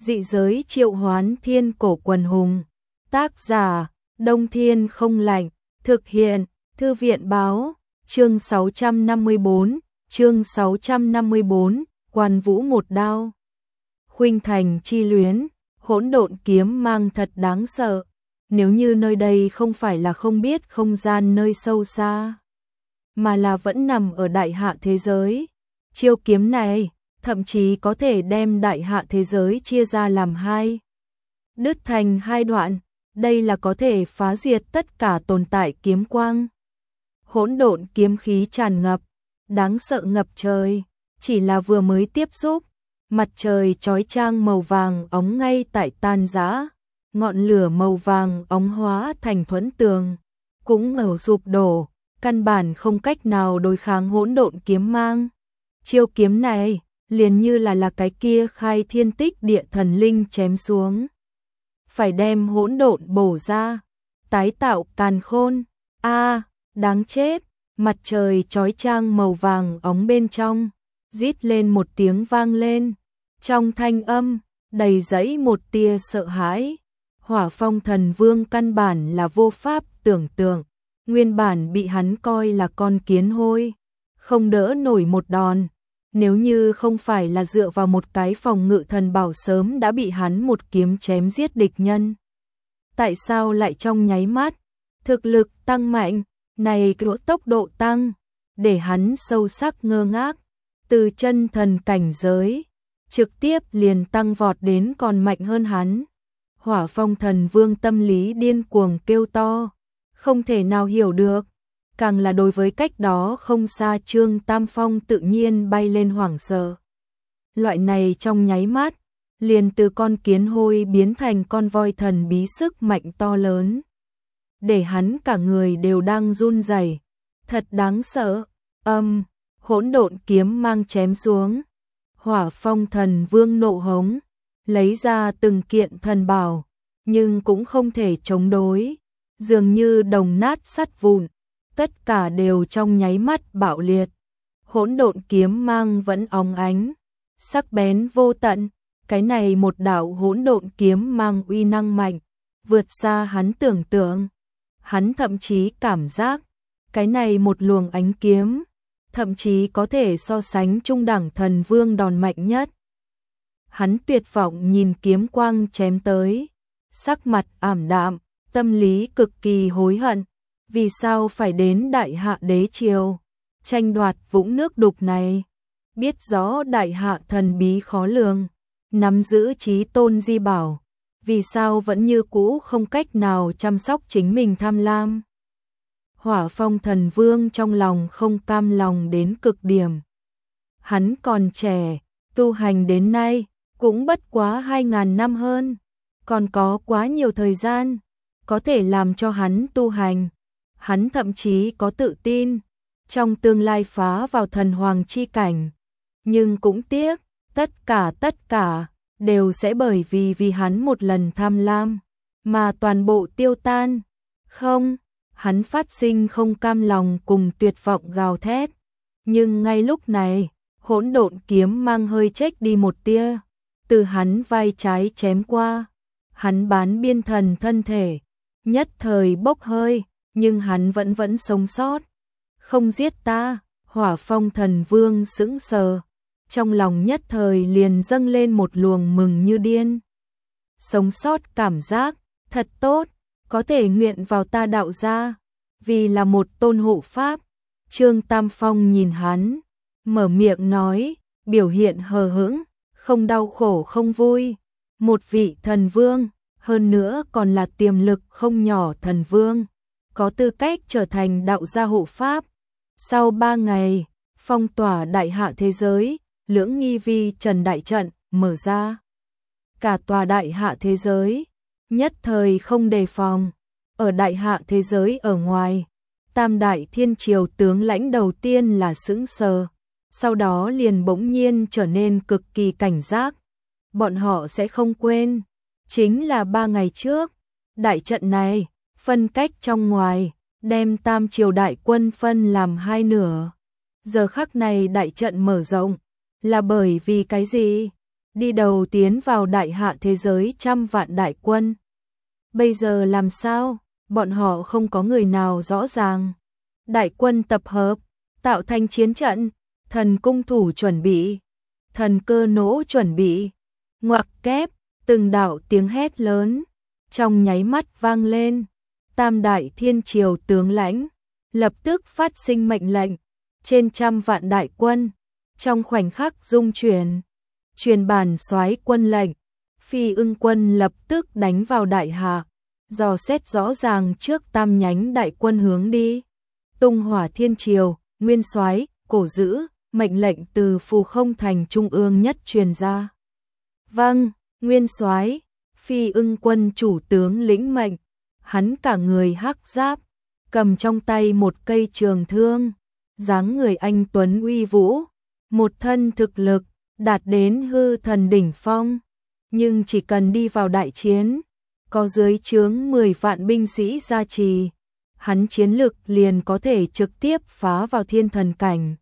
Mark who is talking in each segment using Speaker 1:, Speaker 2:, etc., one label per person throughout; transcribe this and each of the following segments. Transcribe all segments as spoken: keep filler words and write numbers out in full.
Speaker 1: Dị giới triệu hoán thiên cổ quần hùng. Tác giả, Đông Thiên Không Lạnh. Thực hiện, Thư viện Báo. Chương sáu trăm năm mươi bốn, chương sáu trăm năm mươi bốn, Quan Vũ một đao. Khuynh Thành chi luyến, hỗn độn kiếm mang thật đáng sợ. Nếu như nơi đây không phải là không biết không gian nơi sâu xa, mà là vẫn nằm ở đại hạ thế giới, chiêu kiếm này thậm chí có thể đem đại hạ thế giới chia ra làm hai, đứt thành hai đoạn. Đây là có thể phá diệt tất cả tồn tại kiếm quang. Hỗn độn kiếm khí tràn ngập, đáng sợ ngập trời. Chỉ là vừa mới tiếp xúc, mặt trời chói chang màu vàng óng ngay tại tan rã, ngọn lửa màu vàng óng hóa thành thuẫn tường, cũng ở sụp đổ, căn bản không cách nào đối kháng hỗn độn kiếm mang. Chiêu kiếm này liền như là là cái kia khai thiên tích địa thần linh chém xuống, phải đem hỗn độn bổ ra, tái tạo càn khôn. A, đáng chết! Mặt trời chói chang màu vàng óng bên trong, rít lên một tiếng vang lên, trong thanh âm đầy dẫy một tia sợ hãi. Hỏa Phong Thần Vương căn bản là vô pháp tưởng tượng, nguyên bản bị hắn coi là con kiến hôi, không đỡ nổi một đòn. Nếu như không phải là dựa vào một cái phòng ngự thần bảo sớm đã bị hắn một kiếm chém giết địch nhân. Tại sao lại trong nháy mắt, thực lực tăng mạnh, này kiểu tốc độ tăng, để hắn sâu sắc ngơ ngác, từ chân thần cảnh giới, trực tiếp liền tăng vọt đến còn mạnh hơn hắn. Hỏa Phong Thần Vương tâm lý điên cuồng kêu to, không thể nào hiểu được. Càng là đối với cách đó không xa Trương Tam Phong tự nhiên bay lên hoảng sợ. Loại này trong nháy mắt, liền từ con kiến hôi biến thành con voi thần bí sức mạnh to lớn, để hắn cả người đều đang run rẩy. Thật đáng sợ. Âm, hỗn độn kiếm mang chém xuống. Hỏa Phong Thần Vương nộ hống, lấy ra từng kiện thần bảo, nhưng cũng không thể chống đối, dường như đồng nát sắt vụn. Tất cả đều trong nháy mắt bạo liệt. Hỗn độn kiếm mang vẫn óng ánh, sắc bén vô tận. Cái này một đạo hỗn độn kiếm mang uy năng mạnh, vượt xa hắn tưởng tượng. Hắn thậm chí cảm giác, cái này một luồng ánh kiếm, thậm chí có thể so sánh trung đẳng thần vương đòn mạnh nhất. Hắn tuyệt vọng nhìn kiếm quang chém tới, sắc mặt ảm đạm, tâm lý cực kỳ hối hận. Vì sao phải đến đại hạ đế triều, tranh đoạt vũng nước đục này? Biết rõ đại hạ thần bí khó lường, nắm giữ chí tôn di bảo, vì sao vẫn như cũ không cách nào chăm sóc chính mình tham lam? Hỏa Phong Thần Vương trong lòng không cam lòng đến cực điểm. Hắn còn trẻ, tu hành đến nay, cũng bất quá hai ngàn năm hơn, còn có quá nhiều thời gian, có thể làm cho hắn tu hành. Hắn thậm chí có tự tin, trong tương lai phá vào thần hoàng chi cảnh. Nhưng cũng tiếc, tất cả tất cả, đều sẽ bởi vì vì hắn một lần tham lam, mà toàn bộ tiêu tan. Không, hắn phát sinh không cam lòng cùng tuyệt vọng gào thét. Nhưng ngay lúc này, hỗn độn kiếm mang hơi chếch đi một tia, từ hắn vai trái chém qua. Hắn bán biên thần thân thể, nhất thời bốc hơi. Nhưng hắn vẫn vẫn sống sót. Không giết ta. Hỏa Phong Thần Vương sững sờ, trong lòng nhất thời liền dâng lên một luồng mừng như điên. Sống sót cảm giác thật tốt, có thể nguyện vào ta đạo gia, vì là một tôn hộ pháp. Trương Tam Phong nhìn hắn, mở miệng nói, biểu hiện hờ hững, không đau khổ không vui. Một vị thần vương, hơn nữa còn là tiềm lực không nhỏ thần vương, có tư cách trở thành đạo gia hộ pháp. Sau ba ngày, phong tỏa đại hạ thế giới, lưỡng nghi vi trần đại trận mở ra. Cả tòa đại hạ thế giới, nhất thời không đề phòng. Ở đại hạ thế giới ở ngoài, tam đại thiên triều tướng lãnh đầu tiên là sững sờ, sau đó liền bỗng nhiên trở nên cực kỳ cảnh giác. Bọn họ sẽ không quên, chính là ba ngày trước, đại trận này phân cách trong ngoài, đem tam triều đại quân phân làm hai nửa. Giờ khắc này đại trận mở rộng, là bởi vì cái gì? đi đầu tiến vào đại hạ thế giới trăm vạn đại quân. Bây giờ làm sao? Bọn họ không có người nào rõ ràng. Đại quân tập hợp, tạo thành chiến trận, thần cung thủ chuẩn bị, thần cơ nỗ chuẩn bị, ngoặc kép, từng đạo tiếng hét lớn, trong nháy mắt vang lên. Tam đại thiên triều tướng lãnh, lập tức phát sinh mệnh lệnh, trên trăm vạn đại quân, trong khoảnh khắc dung chuyển, truyền bản soái quân lệnh, Phi Ưng quân lập tức đánh vào đại hạ, dò xét rõ ràng trước tam nhánh đại quân hướng đi. Tung Hỏa Thiên Triều, nguyên soái, cổ dữ, mệnh lệnh từ Phù Không Thành trung ương nhất truyền ra. Vâng, nguyên soái. Phi Ưng quân chủ tướng lĩnh mệnh, hắn cả người hắc giáp, cầm trong tay một cây trường thương, dáng người anh tuấn uy vũ, một thân thực lực đạt đến hư thần đỉnh phong, nhưng chỉ cần đi vào đại chiến, có dưới trướng mười vạn binh sĩ gia trì, hắn chiến lực liền có thể trực tiếp phá vào thiên thần cảnh.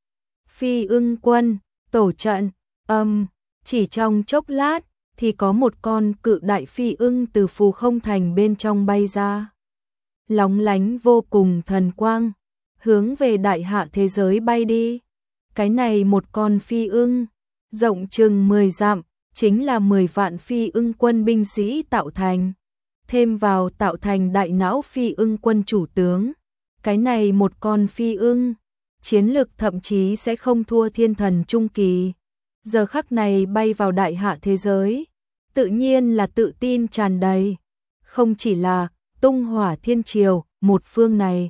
Speaker 1: Phi Ưng quân, tổ trận, âm, chỉ trong chốc lát, thì có một con cự đại phi ưng từ Phù Không Thành bên trong bay ra. Lóng lánh vô cùng thần quang, hướng về đại hạ thế giới bay đi. Cái này một con phi ưng, rộng chừng mười dặm, chính là mười vạn phi ưng quân binh sĩ tạo thành. Thêm vào tạo thành đại não phi ưng quân chủ tướng. Cái này một con phi ưng, chiến lực thậm chí sẽ không thua thiên thần trung kỳ. Giờ khắc này bay vào đại hạ thế giới, tự nhiên là tự tin tràn đầy. Không chỉ là Tung Hỏa Thiên Triều, một phương này.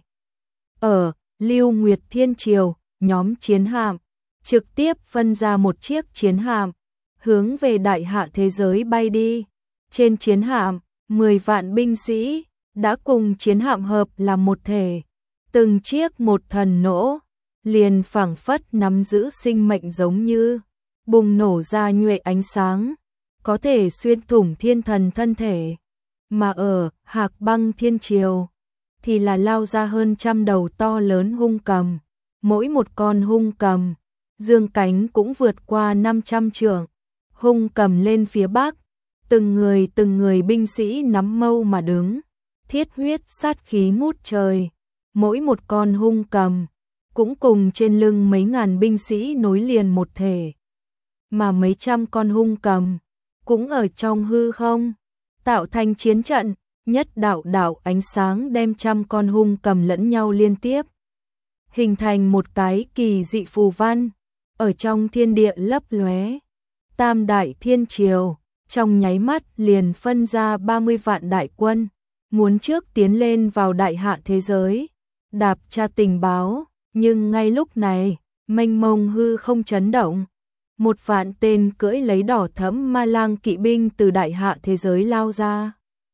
Speaker 1: Ở Lưu Nguyệt Thiên Triều, nhóm chiến hạm, trực tiếp phân ra một chiếc chiến hạm, hướng về đại hạ thế giới bay đi. Trên chiến hạm, mười vạn binh sĩ, đã cùng chiến hạm hợp làm một thể. Từng chiếc một thần nỗ, liền phảng phất nắm giữ sinh mệnh giống như bùng nổ ra nhuệ ánh sáng, có thể xuyên thủng thiên thần thân thể. Mà ở Hạc Băng Thiên Triều, thì là lao ra hơn trăm đầu to lớn hung cầm. Mỗi một con hung cầm, dương cánh cũng vượt qua năm trăm trượng. Hung cầm lên phía bắc, từng người từng người binh sĩ nắm mâu mà đứng, thiết huyết sát khí ngút trời. Mỗi một con hung cầm, cũng cùng trên lưng mấy ngàn binh sĩ nối liền một thể. Mà mấy trăm con hung cầm, cũng ở trong hư không, tạo thành chiến trận, nhất đạo đạo ánh sáng đem trăm con hung cầm lẫn nhau liên tiếp, hình thành một cái kỳ dị phù văn, ở trong thiên địa lấp lóe. Tam đại thiên triều, trong nháy mắt liền phân ra ba mươi vạn đại quân, muốn trước tiến lên vào đại hạ thế giới, đạp tra tình báo, nhưng ngay lúc này, mênh mông hư không chấn động. Một vạn tên cưỡi lấy đỏ thẫm ma lang kỵ binh từ đại hạ thế giới lao ra.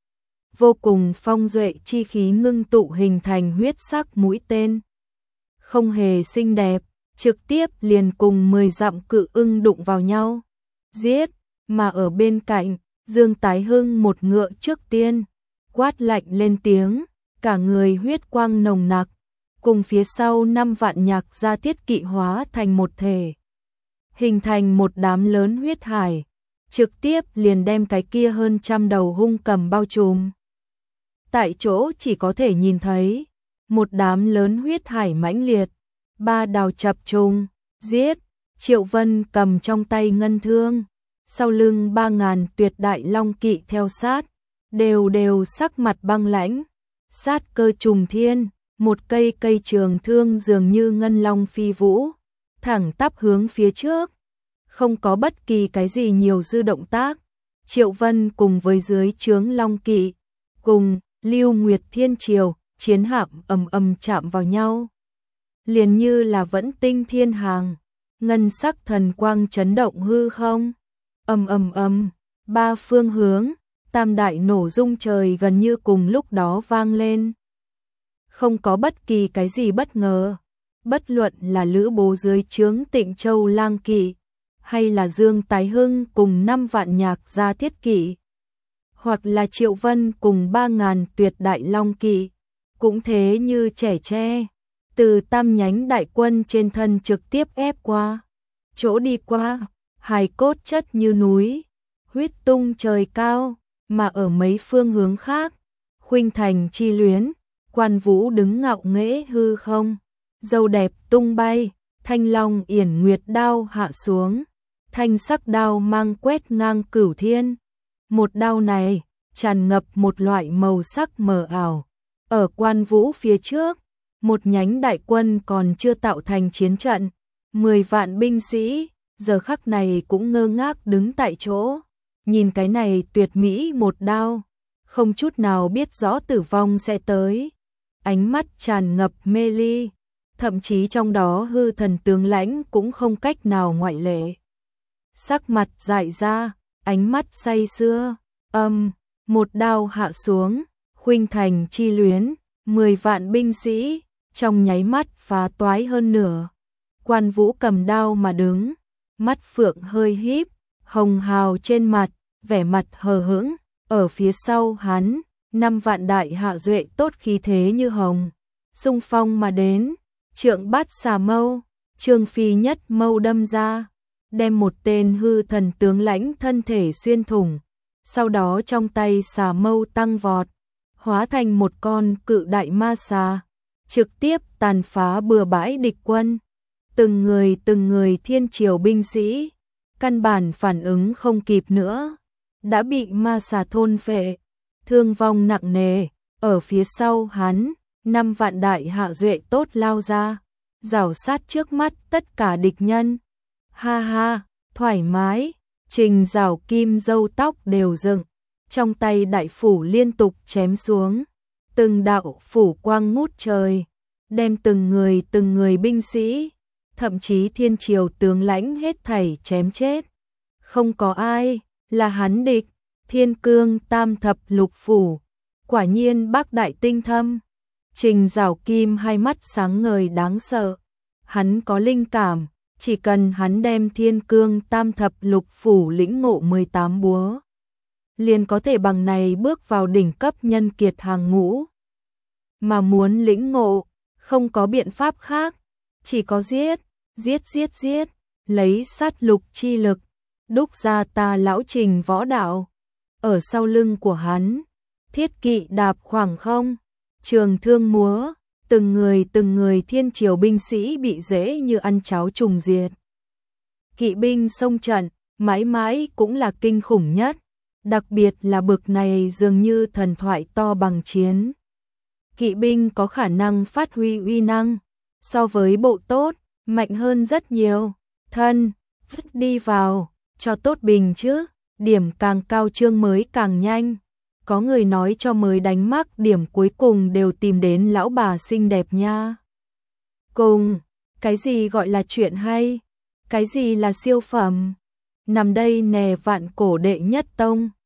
Speaker 1: Vô cùng phong duệ chi khí ngưng tụ hình thành huyết sắc mũi tên. Không hề xinh đẹp, trực tiếp liền cùng mười dặm cự ưng đụng vào nhau. Giết, mà ở bên cạnh, Dương Tái Hưng một ngựa trước tiên, quát lạnh lên tiếng, cả người huyết quang nồng nặc, cùng phía sau năm vạn nhạc gia thiết kỵ hóa thành một thể. Hình thành một đám lớn huyết hải, trực tiếp liền đem cái kia hơn trăm đầu hung cầm bao trùm. Tại chỗ chỉ có thể nhìn thấy, một đám lớn huyết hải mãnh liệt, ba đào chập trùng, giết, Triệu Vân cầm trong tay ngân thương, sau lưng ba ngàn tuyệt đại long kỵ theo sát, đều đều sắc mặt băng lãnh, sát cơ trùng thiên, một cây cây trường thương dường như ngân long phi vũ, thẳng tắp hướng phía trước, không có bất kỳ cái gì nhiều dư động tác. Triệu Vân cùng với dưới trướng long kỵ, cùng Lưu Nguyệt Thiên Triều, chiến hạm ầm ầm chạm vào nhau, liền như là vẫn tinh thiên hàng, ngân sắc thần quang chấn động hư không, ầm ầm ầm, ba phương hướng, tam đại nổ rung trời gần như cùng lúc đó vang lên. Không có bất kỳ cái gì bất ngờ, bất luận là Lữ Bố dưới trướng Tịnh Châu lang kỵ, hay là Dương Tái Hưng cùng năm vạn nhạc gia thiết kỵ, hoặc là Triệu Vân cùng ba ngàn tuyệt đại long kỵ, cũng thế như trẻ tre, từ tam nhánh đại quân trên thân trực tiếp ép qua, chỗ đi qua, hài cốt chất như núi, huyết tung trời cao, mà ở mấy phương hướng khác, khuynh thành chi luyến, Quan Vũ đứng ngạo nghễ hư không, dâu đẹp tung bay, thanh long yển nguyệt đao hạ xuống, thanh sắc đao mang quét ngang cửu thiên. Một đao này tràn ngập một loại màu sắc mờ ảo. Ở Quan Vũ phía trước, một nhánh đại quân còn chưa tạo thành chiến trận, mười vạn binh sĩ, giờ khắc này cũng ngơ ngác đứng tại chỗ, nhìn cái này tuyệt mỹ một đao, không chút nào biết rõ tử vong sẽ tới. Ánh mắt tràn ngập mê ly, thậm chí trong đó hư thần tướng lãnh cũng không cách nào ngoại lệ. Sắc mặt dại ra, ánh mắt say sưa, âm, một đao hạ xuống, khuynh thành chi luyến, mười vạn binh sĩ, trong nháy mắt phá toái hơn nửa. Quan Vũ cầm đao mà đứng, mắt phượng hơi híp, hồng hào trên mặt, vẻ mặt hờ hững, ở phía sau hắn, năm vạn đại hạ duệ tốt khí thế như hồng, xung phong mà đến, trượng bát xà mâu, Trương Phi nhất mâu đâm ra, đem một tên hư thần tướng lãnh thân thể xuyên thủng, sau đó trong tay xà mâu tăng vọt, hóa thành một con cự đại ma xà, trực tiếp tàn phá bừa bãi địch quân. Từng người từng người thiên triều binh sĩ, căn bản phản ứng không kịp nữa, đã bị ma xà thôn phệ, thương vong nặng nề. Ở phía sau hắn, năm vạn đại hạ duệ tốt lao ra, rảo sát trước mắt tất cả địch nhân. Ha ha, thoải mái, Trình Giảo Kim râu tóc đều dựng, trong tay đại phủ liên tục chém xuống, từng đạo phủ quang ngút trời, đem từng người từng người binh sĩ, thậm chí thiên triều tướng lãnh hết thảy chém chết. Không có ai là hắn địch. Thiên Cương tam thập lục phủ, quả nhiên bác đại tinh thâm. Trình Giảo Kim hai mắt sáng ngời đáng sợ, hắn có linh cảm, chỉ cần hắn đem Thiên Cương tam thập lục phủ lĩnh ngộ mười tám búa, liền có thể bằng này bước vào đỉnh cấp nhân kiệt hàng ngũ. Mà muốn lĩnh ngộ, không có biện pháp khác, chỉ có giết, giết giết giết, lấy sát lục chi lực, đúc ra ta lão Trình võ đạo. Ở sau lưng của hắn, thiết kỵ đạp khoảng không, trường thương múa, từng người từng người thiên triều binh sĩ bị dễ như ăn cháo trùng diệt. Kỵ binh xông trận, mãi mãi cũng là kinh khủng nhất, đặc biệt là bực này dường như thần thoại to bằng chiến. Kỵ binh có khả năng phát huy uy năng, so với bộ tốt, mạnh hơn rất nhiều. Thân, đi vào, cho tốt bình chứ. Điểm càng cao chương mới càng nhanh. Có người nói cho mới đánh mắc điểm cuối cùng đều tìm đến lão bà xinh đẹp nha. Cùng, cái gì gọi là chuyện hay? Cái gì là siêu phẩm? Nằm đây nè vạn cổ đệ nhất tông.